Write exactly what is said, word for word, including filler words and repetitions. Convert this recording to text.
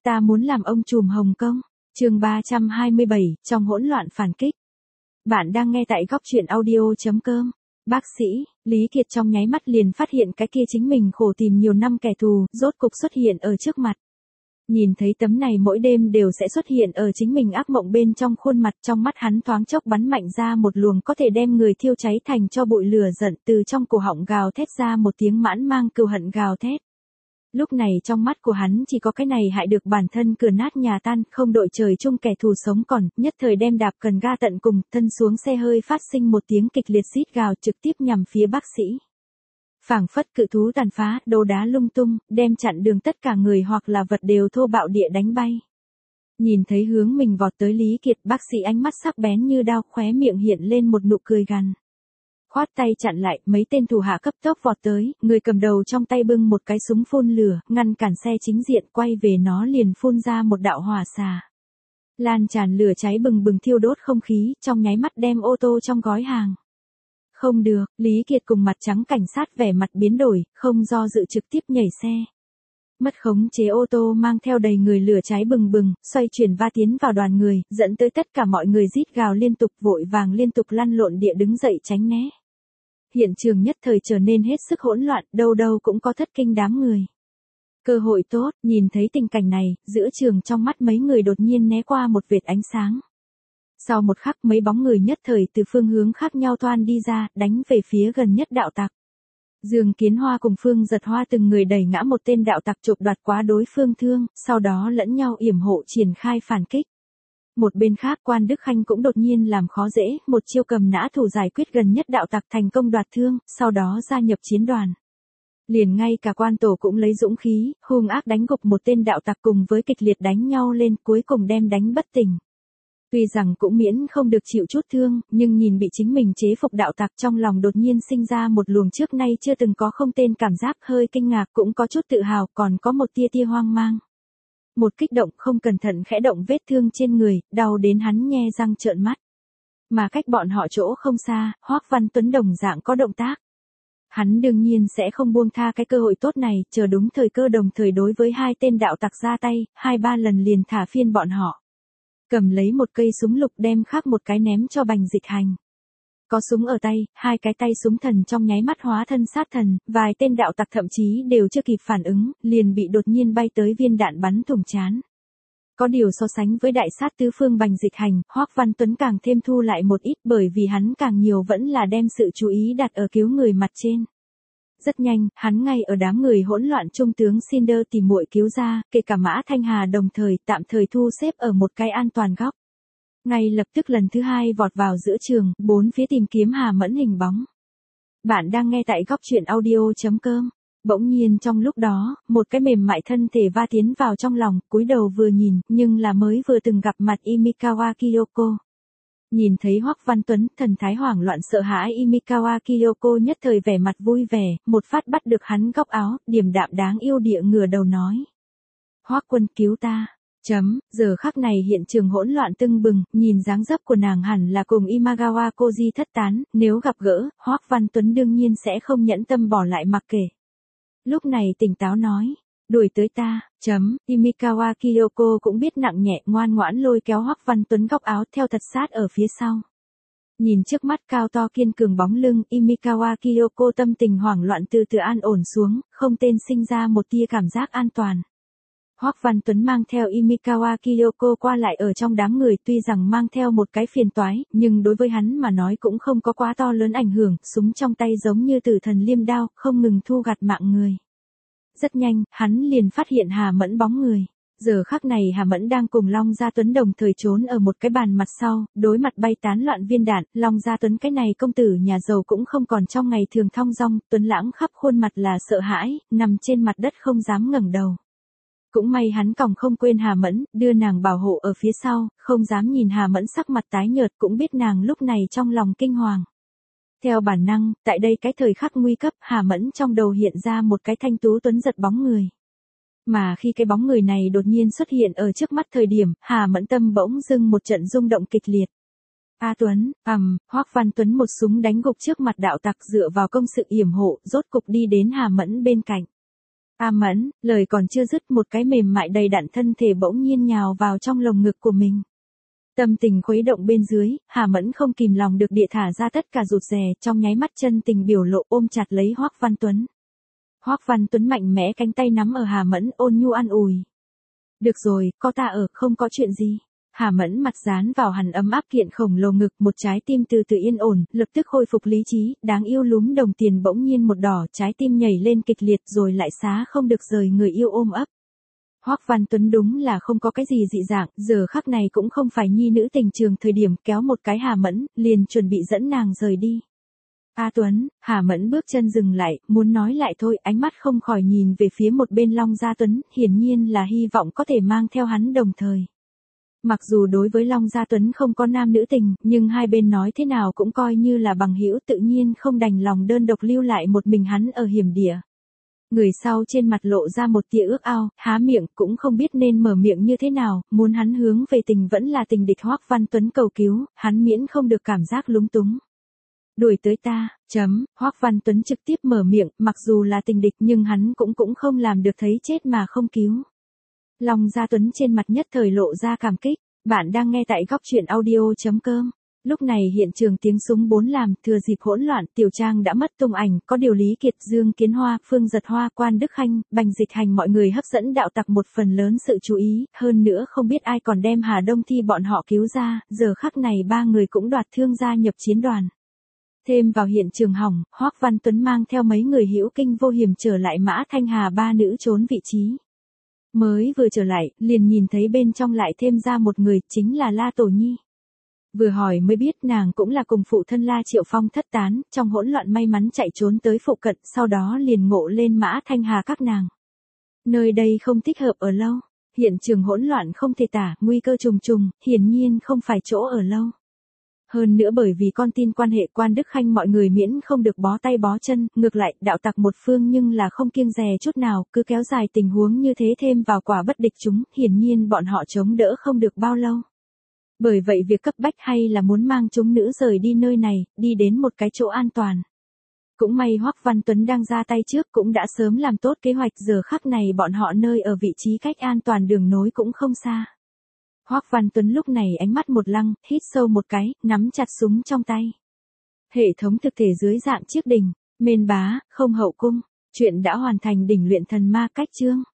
ta muốn làm ông trùm Hồng Kông. Chương ba trăm hai mươi bảy, trong hỗn loạn phản kích. Bạn đang nghe tại góc truyện audio chấm com. Bác sĩ, Lý Kiệt trong nháy mắt liền phát hiện cái kia chính mình khổ tìm nhiều năm kẻ thù, rốt cục xuất hiện ở trước mặt. Nhìn thấy tấm này mỗi đêm đều sẽ xuất hiện ở chính mình ác mộng bên trong khuôn mặt, trong mắt hắn thoáng chốc bắn mạnh ra một luồng có thể đem người thiêu cháy thành cho bụi lửa giận, từ trong cổ họng gào thét ra một tiếng mãn mang cừu hận gào thét. Lúc này trong mắt của hắn chỉ có cái này hại được bản thân cửa nát nhà tan, không đội trời chung kẻ thù sống còn, nhất thời đem đạp cần ga tận cùng, thân xuống xe hơi phát sinh một tiếng kịch liệt rít gào trực tiếp nhằm phía bác sĩ. Phảng phất cự thú tàn phá, đồ đá lung tung, đem chặn đường tất cả người hoặc là vật đều thô bạo địa đánh bay. Nhìn thấy hướng mình vọt tới Lý Kiệt, bác sĩ ánh mắt sắc bén như đao, khóe miệng hiện lên một nụ cười gằn. Khoát tay chặn lại, mấy tên thủ hạ cấp tốc vọt tới, người cầm đầu trong tay bưng một cái súng phun lửa, ngăn cản xe chính diện, quay về nó liền phun ra một đạo hỏa xà. Lan tràn lửa cháy bừng bừng thiêu đốt không khí, trong nháy mắt đem ô tô trong gói hàng. Không được, Lý Kiệt cùng mặt trắng cảnh sát vẻ mặt biến đổi, không do dự trực tiếp nhảy xe. Mất khống chế ô tô mang theo đầy người lửa cháy bừng bừng, xoay chuyển va tiến vào đoàn người, dẫn tới tất cả mọi người rít gào liên tục, vội vàng liên tục lăn lộn địa đứng dậy tránh né. Hiện trường nhất thời trở nên hết sức hỗn loạn, đâu đâu cũng có thất kinh đám người. Cơ hội tốt, nhìn thấy tình cảnh này, giữa trường trong mắt mấy người đột nhiên né qua một vệt ánh sáng. Sau một khắc mấy bóng người nhất thời từ phương hướng khác nhau toan đi ra, đánh về phía gần nhất đạo tặc. Dương Kiến Hoa cùng Phương Giật Hoa từng người đẩy ngã một tên đạo tặc chộp đoạt quá đối phương thương, sau đó lẫn nhau yểm hộ triển khai phản kích. Một bên khác Quan Đức Khanh cũng đột nhiên làm khó dễ, một chiêu cầm nã thủ giải quyết gần nhất đạo tặc thành công đoạt thương, sau đó gia nhập chiến đoàn. Liền ngay cả quan tổ cũng lấy dũng khí, hung ác đánh gục một tên đạo tặc cùng với kịch liệt đánh nhau lên, cuối cùng đem đánh bất tỉnh. Tuy rằng cũng miễn không được chịu chút thương, nhưng nhìn bị chính mình chế phục đạo tặc trong lòng đột nhiên sinh ra một luồng trước nay chưa từng có không tên cảm giác, hơi kinh ngạc cũng có chút tự hào, còn có một tia tia hoang mang. Một kích động không cẩn thận khẽ động vết thương trên người, đau đến hắn nhe răng trợn mắt. Mà cách bọn họ chỗ không xa, Hoắc Văn Tuấn đồng dạng có động tác. Hắn đương nhiên sẽ không buông tha cái cơ hội tốt này, chờ đúng thời cơ đồng thời đối với hai tên đạo tặc ra tay, hai ba lần liền thả phiên bọn họ. Cầm lấy một cây súng lục đem khác một cái ném cho Bành Dịch Hành. Có súng ở tay, hai cái tay súng thần trong nháy mắt hóa thân sát thần, vài tên đạo tặc thậm chí đều chưa kịp phản ứng, liền bị đột nhiên bay tới viên đạn bắn thủng trán. Có điều so sánh với đại sát tứ phương Bành Dịch Hành, Hoắc Văn Tuấn càng thêm thu lại một ít, bởi vì hắn càng nhiều vẫn là đem sự chú ý đặt ở cứu người mặt trên. Rất nhanh, hắn ngay ở đám người hỗn loạn trung tướng Cinder tìm muội cứu ra, kể cả Mã Thanh Hà đồng thời tạm thời thu xếp ở một cái an toàn góc. Ngay lập tức lần thứ hai vọt vào giữa trường, bốn phía tìm kiếm Hà Mẫn hình bóng. Bạn đang nghe tại góc truyện audio chấm com. Bỗng nhiên trong lúc đó, một cái mềm mại thân thể va tiến vào trong lòng, cúi đầu vừa nhìn, nhưng là mới vừa từng gặp mặt Imikawa Kyoko. Nhìn thấy Hoắc Văn Tuấn, thần thái hoảng loạn sợ hãi Imikawa Kyoko nhất thời vẻ mặt vui vẻ, một phát bắt được hắn góc áo, điềm đạm đáng yêu địa ngửa đầu nói. Hoắc quân cứu ta. Chấm, giờ khắc này hiện trường hỗn loạn tưng bừng, nhìn dáng dấp của nàng hẳn là cùng Imagawa Koji thất tán, nếu gặp gỡ, Hoắc Văn Tuấn đương nhiên sẽ không nhẫn tâm bỏ lại mặc kệ. Lúc này tỉnh táo nói, đuổi tới ta, chấm, Imikawa Kyoko cũng biết nặng nhẹ, ngoan ngoãn lôi kéo Hoắc Văn Tuấn góc áo theo thật sát ở phía sau. Nhìn trước mắt cao to kiên cường bóng lưng, Imikawa Kyoko tâm tình hoảng loạn từ từ an ổn xuống, không tên sinh ra một tia cảm giác an toàn. Hoắc Văn Tuấn mang theo Imikawa Kyoko qua lại ở trong đám người, tuy rằng mang theo một cái phiền toái, nhưng đối với hắn mà nói cũng không có quá to lớn ảnh hưởng, súng trong tay giống như tử thần liêm đao, không ngừng thu gặt mạng người. Rất nhanh, hắn liền phát hiện Hà Mẫn bóng người. Giờ khắc này Hà Mẫn đang cùng Long Gia Tuấn đồng thời trốn ở một cái bàn mặt sau, đối mặt bay tán loạn viên đạn, Long Gia Tuấn cái này công tử nhà giàu cũng không còn trong ngày thường thong dong, Tuấn lãng khắp khuôn mặt là sợ hãi, nằm trên mặt đất không dám ngẩng đầu. Cũng may hắn còng không quên Hà Mẫn, đưa nàng bảo hộ ở phía sau, không dám nhìn Hà Mẫn sắc mặt tái nhợt, cũng biết nàng lúc này trong lòng kinh hoàng. Theo bản năng, tại đây cái thời khắc nguy cấp, Hà Mẫn trong đầu hiện ra một cái thanh tú tuấn giật bóng người. Mà khi cái bóng người này đột nhiên xuất hiện ở trước mắt thời điểm, Hà Mẫn tâm bỗng dưng một trận rung động kịch liệt. A Tuấn, ầm, Hoắc Văn Tuấn một súng đánh gục trước mặt đạo tặc, dựa vào công sự yểm hộ, rốt cục đi đến Hà Mẫn bên cạnh. A Mẫn, lời còn chưa dứt một cái mềm mại đầy đặn thân thể bỗng nhiên nhào vào trong lồng ngực của mình. Tâm tình khuấy động bên dưới, Hà Mẫn không kìm lòng được địa thả ra tất cả rụt rè, trong nháy mắt chân tình biểu lộ ôm chặt lấy Hoắc Văn Tuấn. Hoắc Văn Tuấn mạnh mẽ cánh tay nắm ở Hà Mẫn ôn nhu an ủi. Được rồi, có ta ở, không có chuyện gì. Hà Mẫn mặt dán vào hẳn ấm áp kiện khổng lồ ngực, một trái tim từ từ yên ổn, lập tức khôi phục lý trí, đáng yêu lúm đồng tiền bỗng nhiên một đỏ, trái tim nhảy lên kịch liệt rồi lại xá không được rời người yêu ôm ấp. Hoắc Văn Tuấn đúng là không có cái gì dị dạng, giờ khắc này cũng không phải nhi nữ tình trường thời điểm kéo một cái Hà Mẫn, liền chuẩn bị dẫn nàng rời đi. A Tuấn, Hà Mẫn bước chân dừng lại, muốn nói lại thôi, ánh mắt không khỏi nhìn về phía một bên Long Gia Tuấn, hiển nhiên là hy vọng có thể mang theo hắn đồng thời. Mặc dù đối với Long Gia Tuấn không có nam nữ tình, nhưng hai bên nói thế nào cũng coi như là bằng hữu, tự nhiên không đành lòng đơn độc lưu lại một mình hắn ở hiểm địa. Người sau trên mặt lộ ra một tia ước ao, há miệng cũng không biết nên mở miệng như thế nào, muốn hắn hướng về tình vẫn là tình địch. Hoắc Văn Tuấn cầu cứu, hắn miễn không được cảm giác lúng túng. Đuổi tới ta, chấm, Hoắc Văn Tuấn trực tiếp mở miệng, mặc dù là tình địch nhưng hắn cũng cũng không làm được thấy chết mà không cứu. Long Gia Tuấn trên mặt nhất thời lộ ra cảm kích, bạn đang nghe tại góc truyện audio chấm com. Lúc này hiện trường tiếng súng bốn làm, thừa dịp hỗn loạn, Tiểu Trang đã mất tung ảnh, có điều Lý Kiệt, Dương Kiến Hoa, Phương Giật Hoa, Quan Đức Khanh, Bành Dịch Hành mọi người hấp dẫn đạo tặc một phần lớn sự chú ý, hơn nữa không biết ai còn đem Hà Đông Thi bọn họ cứu ra, giờ khắc này ba người cũng đoạt thương gia nhập chiến đoàn. Thêm vào hiện trường hỏng, Hoắc Văn Tuấn mang theo mấy người hữu kinh vô hiểm trở lại Mã Thanh Hà ba nữ trốn vị trí. Mới vừa trở lại, liền nhìn thấy bên trong lại thêm ra một người, chính là La Tổ Nhi. Vừa hỏi mới biết nàng cũng là cùng phụ thân La Triệu Phong thất tán, trong hỗn loạn may mắn chạy trốn tới phụ cận, sau đó liền ngộ lên Mã Thanh Hà các nàng. Nơi đây không thích hợp ở lâu, hiện trường hỗn loạn không thể tả, nguy cơ trùng trùng, hiển nhiên không phải chỗ ở lâu. Hơn nữa bởi vì con tin quan hệ Quan Đức Khanh mọi người miễn không được bó tay bó chân, ngược lại đạo tặc một phương nhưng là không kiêng dè chút nào, cứ kéo dài tình huống như thế thêm vào quả bất địch chúng, hiển nhiên bọn họ chống đỡ không được bao lâu. Bởi vậy việc cấp bách hay là muốn mang chúng nữ rời đi nơi này, đi đến một cái chỗ an toàn. Cũng may Hoắc Văn Tuấn đang ra tay trước cũng đã sớm làm tốt kế hoạch, giờ khắc này bọn họ nơi ở vị trí cách an toàn đường nối cũng không xa. Hoắc Văn Tuấn lúc này ánh mắt một lăng, hít sâu một cái, nắm chặt súng trong tay. Hệ thống thực thể dưới dạng chiếc đỉnh, mên bá, không hậu cung, chuyện đã hoàn thành. Đỉnh luyện thần ma cách chương.